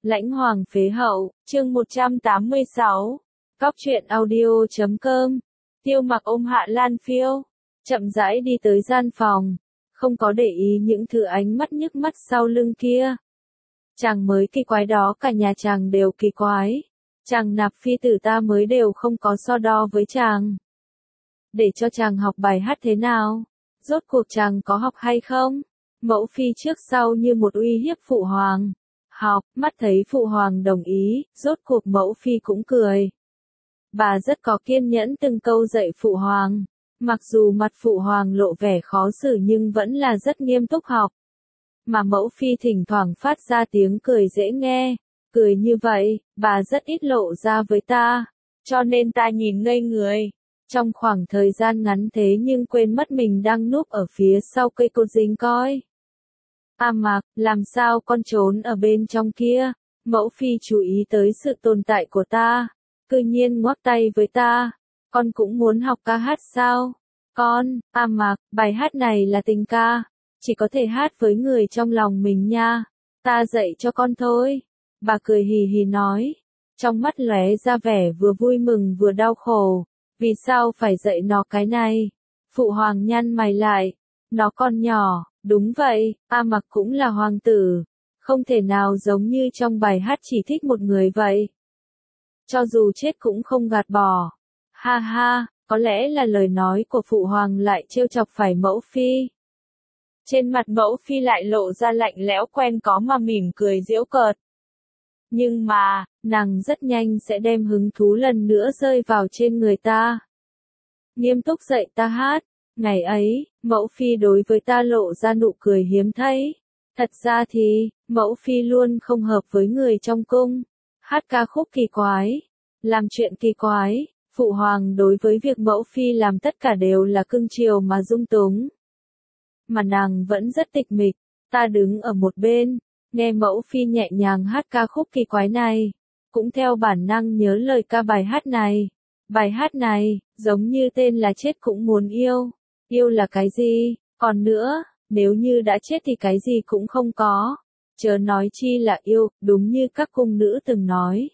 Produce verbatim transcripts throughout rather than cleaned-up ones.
Lãnh Hoàng Phế Hậu, chương một trăm tám mươi sáu. Cóc truyện audio chấm com. Tiêu Mặc ôm Hạ Lan Phiêu, chậm rãi đi tới gian phòng, không có để ý những thứ ánh mắt nhức mắt sau lưng kia. Chàng mới kỳ quái đó, cả nhà chàng đều kỳ quái. Chàng nạp phi tử ta mới đều không có so đo với chàng. Để cho chàng học bài hát thế nào? Rốt cuộc chàng có học hay không? Mẫu phi trước sau như một uy hiếp phụ hoàng. Học, mắt thấy phụ hoàng đồng ý, rốt cuộc mẫu phi cũng cười. Bà rất có kiên nhẫn từng câu dạy phụ hoàng. Mặc dù mặt phụ hoàng lộ vẻ khó xử nhưng vẫn là rất nghiêm túc học. Mà mẫu phi thỉnh thoảng phát ra tiếng cười dễ nghe. Cười như vậy, bà rất ít lộ ra với ta. Cho nên ta nhìn ngây người. Trong khoảng thời gian ngắn thế nhưng quên mất mình đang núp ở phía sau cây cột dính coi. A Mạc, làm sao con trốn ở bên trong kia? Mẫu phi chú ý tới sự tồn tại của ta. Cư nhiên ngoắc tay với ta. Con cũng muốn học ca hát sao? Con, A Mạc, bài hát này là tình ca. Chỉ có thể hát với người trong lòng mình nha. Ta dạy cho con thôi. Bà cười hì hì nói. Trong mắt lóe ra vẻ vừa vui mừng vừa đau khổ. Vì sao phải dạy nó cái này? Phụ hoàng nhăn mày lại. Nó còn nhỏ. Đúng vậy, A Mặc cũng là hoàng tử. Không thể nào giống như trong bài hát chỉ thích một người vậy. Cho dù chết cũng không gạt bỏ. Ha ha, có lẽ là lời nói của phụ hoàng lại trêu chọc phải mẫu phi. Trên mặt mẫu phi lại lộ ra lạnh lẽo quen có mà mỉm cười giễu cợt. Nhưng mà, nàng rất nhanh sẽ đem hứng thú lần nữa rơi vào trên người ta. Nghiêm túc dạy ta hát. Ngày ấy, mẫu phi đối với ta lộ ra nụ cười hiếm thấy. Thật ra thì, mẫu phi luôn không hợp với người trong cung. Hát ca khúc kỳ quái. Làm chuyện kỳ quái. Phụ hoàng đối với việc mẫu phi làm tất cả đều là cưng chiều mà dung túng. Mà nàng vẫn rất tịch mịch. Ta đứng ở một bên, nghe mẫu phi nhẹ nhàng hát ca khúc kỳ quái này. Cũng theo bản năng nhớ lời ca bài hát này. Bài hát này, giống như tên là chết cũng muốn yêu. Yêu là cái gì? Còn nữa, nếu như đã chết thì cái gì cũng không có. Chớ nói chi là yêu, đúng như các cung nữ từng nói.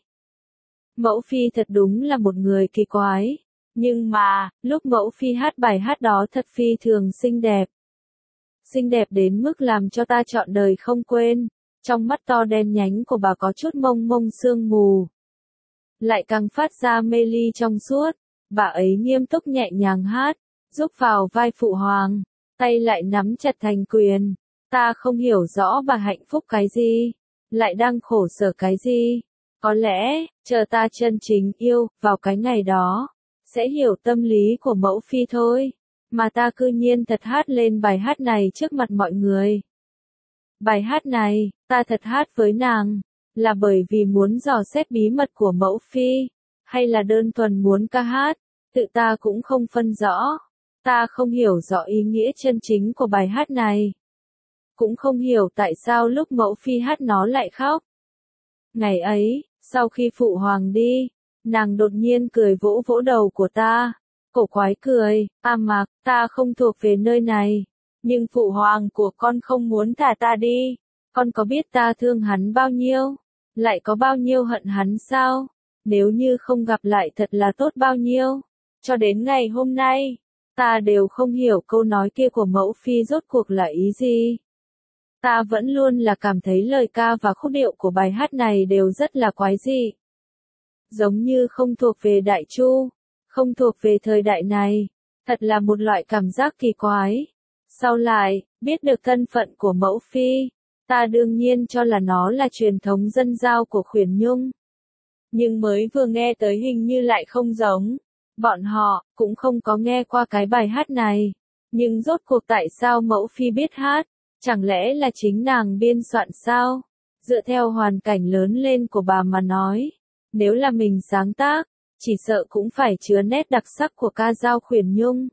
Mẫu phi thật đúng là một người kỳ quái. Nhưng mà, lúc mẫu phi hát bài hát đó thật phi thường xinh đẹp. Xinh đẹp đến mức làm cho ta trọn đời không quên. Trong mắt to đen nhánh của bà có chút mông mông sương mù. Lại càng phát ra mê ly trong suốt. Bà ấy nghiêm túc nhẹ nhàng hát. Giúp vào vai phụ hoàng, tay lại nắm chặt thành quyền. Ta không hiểu rõ bà hạnh phúc cái gì, lại đang khổ sở cái gì. Có lẽ, chờ ta chân chính yêu, vào cái ngày đó, sẽ hiểu tâm lý của mẫu phi thôi. Mà ta cư nhiên thật hát lên bài hát này trước mặt mọi người. Bài hát này, ta thật hát với nàng, là bởi vì muốn dò xét bí mật của mẫu phi, hay là đơn thuần muốn ca hát, tự ta cũng không phân rõ. Ta không hiểu rõ ý nghĩa chân chính của bài hát này. Cũng không hiểu tại sao lúc mẫu phi hát nó lại khóc. Ngày ấy, sau khi phụ hoàng đi, nàng đột nhiên cười vỗ vỗ đầu của ta. Cổ quái cười, A Mạc, ta không thuộc về nơi này. Nhưng phụ hoàng của con không muốn thả ta đi. Con có biết ta thương hắn bao nhiêu? Lại có bao nhiêu hận hắn sao? Nếu như không gặp lại thật là tốt bao nhiêu. Cho đến ngày hôm nay. Ta đều không hiểu câu nói kia của mẫu phi rốt cuộc là ý gì. Ta vẫn luôn là cảm thấy lời ca và khúc điệu của bài hát này đều rất là quái dị. Giống như không thuộc về Đại Chu, không thuộc về thời đại này. Thật là một loại cảm giác kỳ quái. Sau lại, biết được thân phận của mẫu phi, ta đương nhiên cho là nó là truyền thống dân giao của Khuyển Nhung. Nhưng mới vừa nghe tới hình như lại không giống. Bọn họ, cũng không có nghe qua cái bài hát này. Nhưng rốt cuộc tại sao mẫu phi biết hát? Chẳng lẽ là chính nàng biên soạn sao? Dựa theo hoàn cảnh lớn lên của bà mà nói. Nếu là mình sáng tác, chỉ sợ cũng phải chứa nét đặc sắc của ca dao Khuyển Nhung.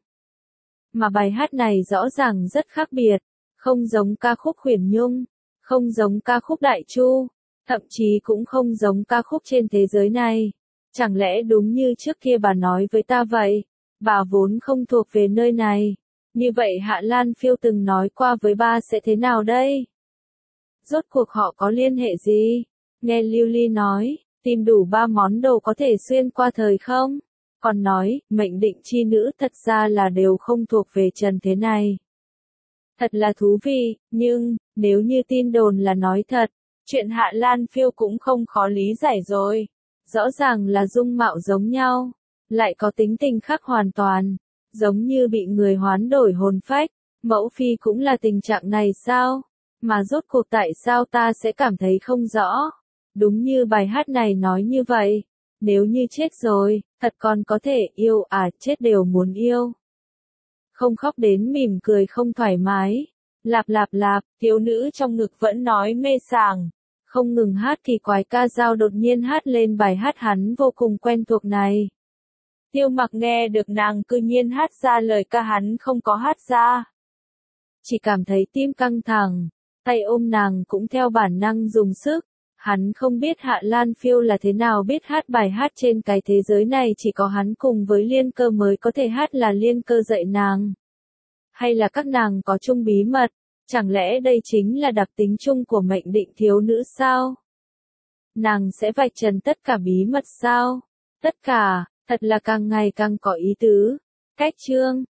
Mà bài hát này rõ ràng rất khác biệt. Không giống ca khúc Khuyển Nhung. Không giống ca khúc Đại Chu. Thậm chí cũng không giống ca khúc trên thế giới này. Chẳng lẽ đúng như trước kia bà nói với ta vậy, bà vốn không thuộc về nơi này, như vậy Hạ Lan Phiêu từng nói qua với ba sẽ thế nào đây? Rốt cuộc họ có liên hệ gì? Nghe Lưu Ly nói, tìm đủ ba món đồ có thể xuyên qua thời không? Còn nói, mệnh định chi nữ thật ra là đều không thuộc về trần thế này. Thật là thú vị, nhưng, nếu như tin đồn là nói thật, chuyện Hạ Lan Phiêu cũng không khó lý giải rồi. Rõ ràng là dung mạo giống nhau, lại có tính tình khác hoàn toàn, giống như bị người hoán đổi hồn phách. Mẫu phi cũng là tình trạng này sao? Mà rốt cuộc tại sao ta sẽ cảm thấy không rõ? Đúng như bài hát này nói như vậy. Nếu như chết rồi, thật còn có thể yêu à, chết đều muốn yêu. Không khóc đến mỉm cười không thoải mái. Lạp lạp lạp, thiếu nữ trong ngực vẫn nói mê sảng. Không ngừng hát thì quái ca dao đột nhiên hát lên bài hát hắn vô cùng quen thuộc này. Tiêu Mặc nghe được nàng cư nhiên hát ra lời ca hắn không có hát ra. Chỉ cảm thấy tim căng thẳng, tay ôm nàng cũng theo bản năng dùng sức. Hắn không biết Hạ Lan Phiêu là thế nào biết hát bài hát trên cái thế giới này, chỉ có hắn cùng với Liên Cơ mới có thể hát, là Liên Cơ dạy nàng. Hay là các nàng có chung bí mật, chẳng lẽ đây chính là đặc tính chung của mệnh định thiếu nữ sao? Nàng sẽ vạch trần tất cả bí mật sao? Tất cả, thật là càng ngày càng có ý tứ. Cách chương